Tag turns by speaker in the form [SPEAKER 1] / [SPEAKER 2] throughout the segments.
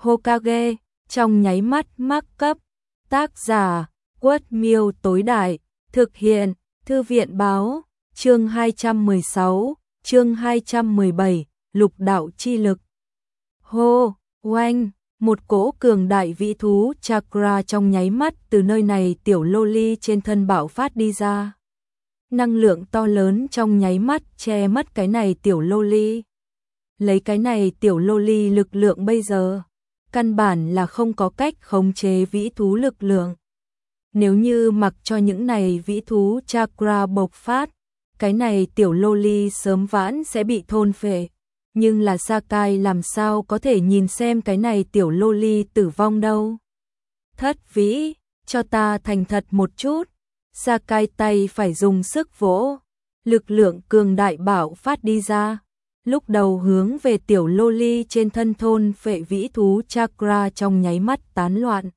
[SPEAKER 1] Hokage, trong nháy mắt mắc cấp. Tác giả, Quất Miêu tối đại, thực hiện, Thư viện báo, chương 216, chương 217, lục đạo chi lực. Hô, oanh, một cỗ cường đại vĩ thú chakra trong nháy mắt từ nơi này tiểu loli trên thân bạo phát đi ra. Năng lượng to lớn trong nháy mắt che mất cái này tiểu loli. Lấy cái này tiểu loli lực lượng bây giờ, căn bản là không có cách khống chế vĩ thú lực lượng. Nếu như mặc cho những này vĩ thú chakra bộc phát, cái này tiểu loli sớm vãn sẽ bị thôn phệ. Nhưng là Sakai làm sao có thể nhìn xem cái này tiểu loli tử vong đâu. Thất vĩ, cho ta thành thật một chút. Sakai tay phải dùng sức vỗ, lực lượng cường đại bạo phát đi ra. Lúc đầu hướng về tiểu loli trên thân thôn phệ vĩ thú chakra trong nháy mắt tán loạn.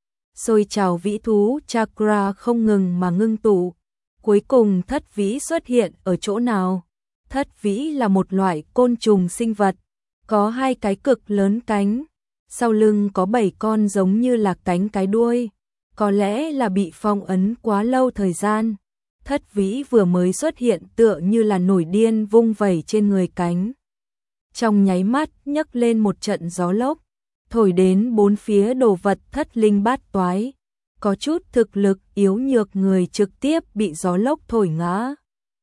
[SPEAKER 1] Xôi trào vĩ thú chakra không ngừng mà ngưng tụ. Cuối cùng thất vĩ xuất hiện ở chỗ nào? Thất vĩ là một loại côn trùng sinh vật, có hai cái cực lớn cánh, sau lưng có 7 con giống như là cánh cái đuôi, có lẽ là bị phong ấn quá lâu thời gian. Thất vĩ vừa mới xuất hiện tựa như là nổi điên vung vẩy trên người cánh. Trong nháy mắt nhấc lên một trận gió lốc, thổi đến bốn phía đồ vật thất linh bát toái, có chút thực lực yếu nhược người trực tiếp bị gió lốc thổi ngã.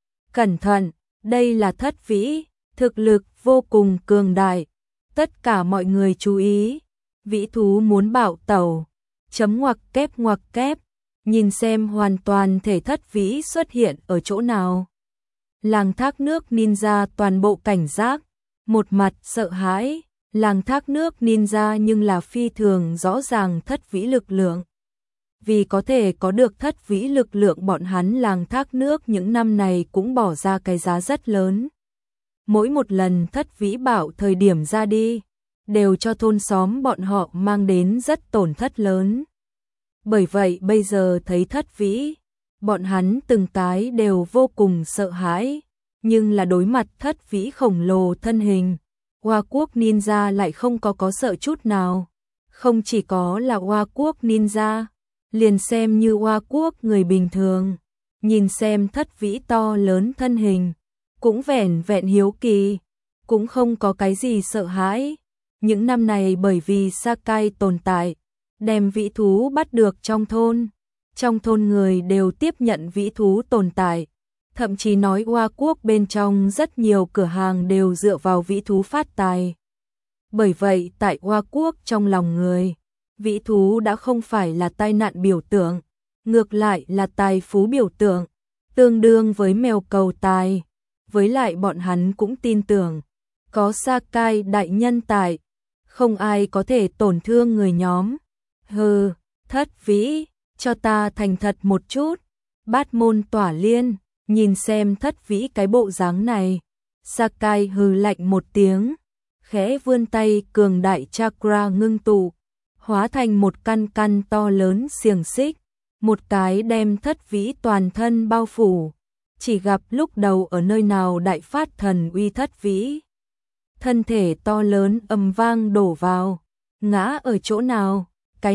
[SPEAKER 1] Cẩn thận! Đây là thất vĩ, thực lực vô cùng cường đại. Tất cả mọi người chú ý, vĩ thú muốn bạo tẩu. Chấm ngoặc kép, nhìn xem hoàn toàn thể thất vĩ xuất hiện ở chỗ nào. Làng thác nước ninja toàn bộ cảnh giác, một mặt sợ hãi. Làng thác nước ninja nhưng là phi thường rõ ràng thất vĩ lực lượng. Vì có thể có được thất vĩ lực lượng bọn hắn làng thác nước những năm này cũng bỏ ra cái giá rất lớn. Mỗi một lần thất vĩ bạo thời điểm ra đi, đều cho thôn xóm bọn họ mang đến rất tổn thất lớn. Bởi vậy bây giờ thấy thất vĩ, bọn hắn từng cái đều vô cùng sợ hãi, nhưng là đối mặt thất vĩ khổng lồ thân hình, Hoa Quốc ninja lại không có sợ chút nào. Không chỉ có là Hoa Quốc ninja, liền xem như Hoa Quốc người bình thường, nhìn xem thất vĩ to lớn thân hình, cũng vẻn vẹn hiếu kỳ, cũng không có cái gì sợ hãi. Những năm này bởi vì Sakai tồn tại, đem vĩ thú bắt được trong thôn người đều tiếp nhận vĩ thú tồn tại, thậm chí nói Hoa Quốc bên trong rất nhiều cửa hàng đều dựa vào vĩ thú phát tài. Bởi vậy tại Hoa Quốc trong lòng người, vĩ thú đã không phải là tai nạn biểu tượng, ngược lại là tài phú biểu tượng, tương đương với mèo cầu tài. Với lại bọn hắn cũng tin tưởng, có Sakai đại nhân tại, không ai có thể tổn thương người nhóm. Hừ, thất vĩ, cho ta thành thật một chút. Bát môn tỏa liên, nhìn xem thất vĩ cái bộ dáng này. Sakai hừ lạnh một tiếng, khẽ vươn tay cường đại chakra ngưng tụ, hóa thành một căn to lớn xiềng xích, một cái đem thất vĩ toàn thân bao phủ. Chỉ gặp lúc đầu ở nơi nào đại phát thần uy thất vĩ, thân thể to lớn ầm vang đổ vào, ngã ở chỗ nào? Cái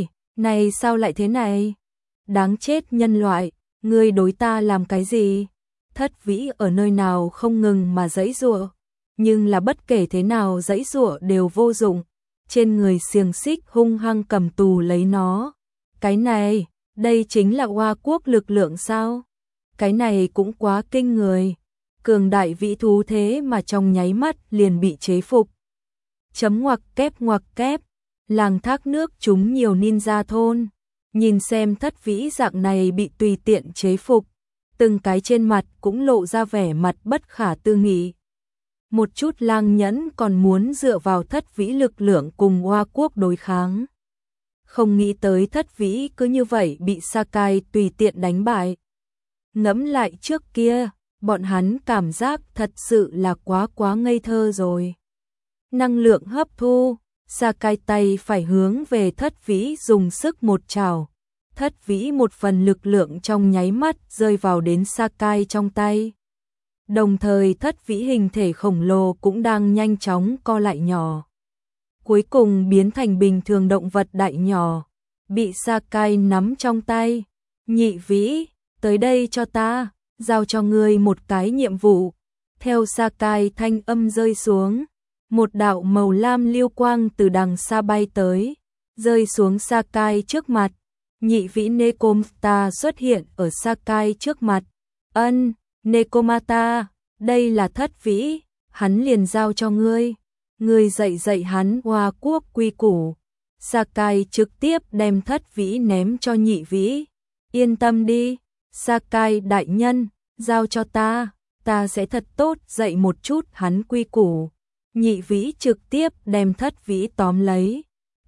[SPEAKER 1] này sao lại thế này? Đáng chết nhân loại, ngươi đối ta làm cái gì? Thất vĩ ở nơi nào không ngừng mà giãy giụa, nhưng là bất kể thế nào giãy giụa đều vô dụng. Trên người xiềng xích hung hăng cầm tù lấy nó. Cái này, đây chính là Hoa Quốc lực lượng sao? Cái này cũng quá kinh người. Cường đại vĩ thú thế mà trong nháy mắt liền bị chế phục. Chấm ngoặc kép, làng thác nước chúng nhiều ninja thôn. Nhìn xem thất vĩ dạng này bị tùy tiện chế phục, từng cái trên mặt cũng lộ ra vẻ mặt bất khả tư nghị. Một chút lang nhẫn còn muốn dựa vào thất vĩ lực lượng cùng Hoa Quốc đối kháng. Không nghĩ tới thất vĩ cứ như vậy bị Sakai tùy tiện đánh bại. Ngẫm lại trước kia, bọn hắn cảm giác thật sự là quá ngây thơ rồi. Năng lượng hấp thu, Sakai tay phải hướng về thất vĩ dùng sức một trảo. Thất vĩ một phần lực lượng trong nháy mắt rơi vào đến Sakai trong tay. Đồng thời thất vĩ hình thể khổng lồ cũng đang nhanh chóng co lại nhỏ. cuối cùng biến thành bình thường động vật đại nhỏ, bị Sakai nắm trong tay. Nhị vĩ, tới đây cho ta, giao cho ngươi một cái nhiệm vụ. Theo Sakai thanh âm rơi xuống, một đạo màu lam lưu quang từ đằng xa bay tới, rơi xuống Sakai trước mặt. Nhị vĩ Nekomata xuất hiện ở Sakai trước mặt. Ân, Nekomata, đây là thất vĩ, hắn liền giao cho ngươi. Ngươi dạy hắn Hoa Quốc quy củ. Sakai trực tiếp đem thất vĩ ném cho nhị vĩ. Yên tâm đi, Sakai đại nhân, giao cho ta sẽ thật tốt dạy một chút hắn quy củ. Nhị vĩ trực tiếp đem thất vĩ tóm lấy.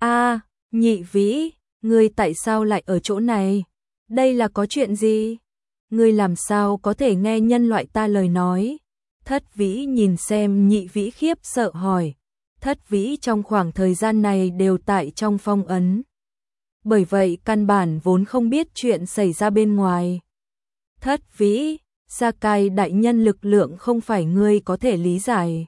[SPEAKER 1] Nhị vĩ, ngươi tại sao lại ở chỗ này? Đây là có chuyện gì? Ngươi làm sao có thể nghe nhân loại ta lời nói? Thất vĩ nhìn xem nhị vĩ khiếp sợ hỏi. Thất vĩ trong khoảng thời gian này đều tại trong phong ấn. Bởi vậy căn bản vốn không biết chuyện xảy ra bên ngoài. Thất vĩ, Sakai đại nhân lực lượng không phải ngươi có thể lý giải.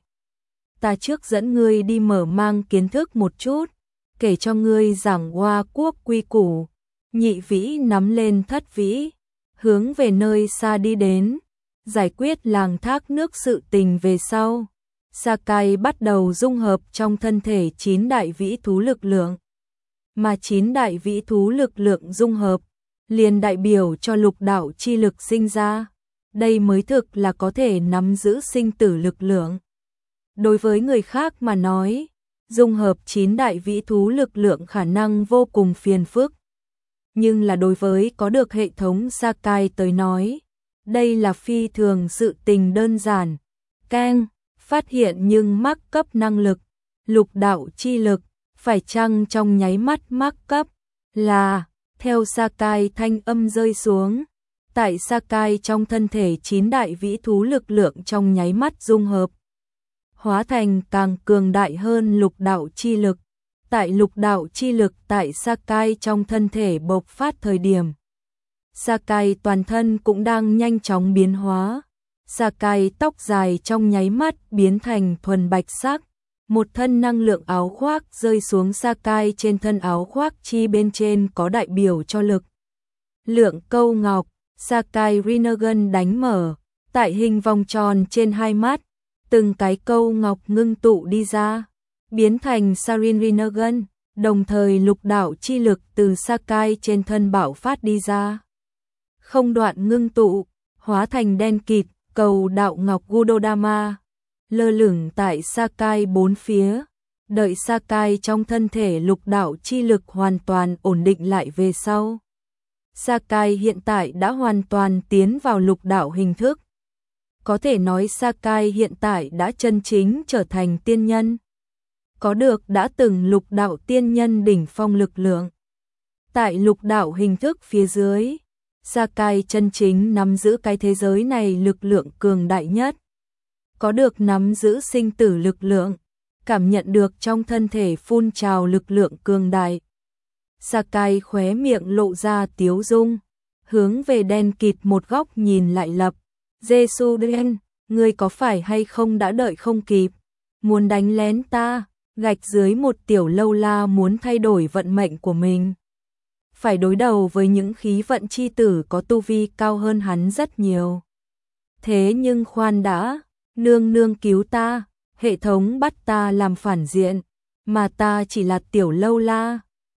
[SPEAKER 1] Ta trước dẫn ngươi đi mở mang kiến thức một chút, kể cho ngươi giảng Hoa Quốc quy củ. Nhị vĩ nắm lên thất vĩ, hướng về nơi xa đi đến, giải quyết làng thác nước sự tình về sau. Sakai bắt đầu dung hợp trong thân thể 9 đại vĩ thú lực lượng. Mà 9 đại vĩ thú lực lượng dung hợp, liền đại biểu cho lục đạo chi lực sinh ra. Đây mới thực là có thể nắm giữ sinh tử lực lượng. Đối với người khác mà nói, dung hợp 9 đại vĩ thú lực lượng khả năng vô cùng phiền phức. Nhưng là đối với có được hệ thống Sakai tới nói, đây là phi thường sự tình đơn giản. Keng, phát hiện nhưng mắc cấp năng lực, lục đạo chi lực, phải chăng trong nháy mắt mắc cấp, là, theo Sakai thanh âm rơi xuống, tại Sakai trong thân thể 9 đại vĩ thú lực lượng trong nháy mắt dung hợp, hóa thành càng cường đại hơn lục đạo chi lực. Tại lục đạo chi lực tại Sakai trong thân thể bộc phát thời điểm, Sakai toàn thân cũng đang nhanh chóng biến hóa. Sakai tóc dài trong nháy mắt biến thành thuần bạch sắc, một thân năng lượng áo khoác rơi xuống Sakai trên thân áo khoác chi bên trên có đại biểu cho lực lượng câu ngọc. Sakai Rinnegan đánh mở, tại hình vòng tròn trên hai mắt, từng cái câu ngọc ngưng tụ đi ra, biến thành Sarin Rinnegan, đồng thời lục đạo chi lực từ Sakai trên thân bạo phát đi ra. Không đoạn ngưng tụ, hóa thành đen kịt, cầu đạo ngọc Gudodama, lơ lửng tại Sakai bốn phía. Đợi Sakai trong thân thể lục đạo chi lực hoàn toàn ổn định lại về sau. Sakai hiện tại đã hoàn toàn tiến vào lục đạo hình thức. Có thể nói Sakai hiện tại đã chân chính trở thành tiên nhân. Có được đã từng lục đạo tiên nhân đỉnh phong lực lượng. Tại lục đạo hình thức phía dưới, Sakai chân chính nắm giữ cái thế giới này lực lượng cường đại nhất. Có được nắm giữ sinh tử lực lượng, cảm nhận được trong thân thể phun trào lực lượng cường đại. Sakai khóe miệng lộ ra tiếu dung, hướng về đen kịt một góc nhìn lại lập. Jesuden, ngươi có phải hay không đã đợi không kịp, muốn đánh lén ta, gạch dưới một tiểu lâu la muốn thay đổi vận mệnh của mình. Phải đối đầu với những khí vận chi tử có tu vi cao hơn hắn rất nhiều. Thế nhưng khoan đã, nương nương cứu ta, hệ thống bắt ta làm phản diện, mà ta chỉ là tiểu lâu la.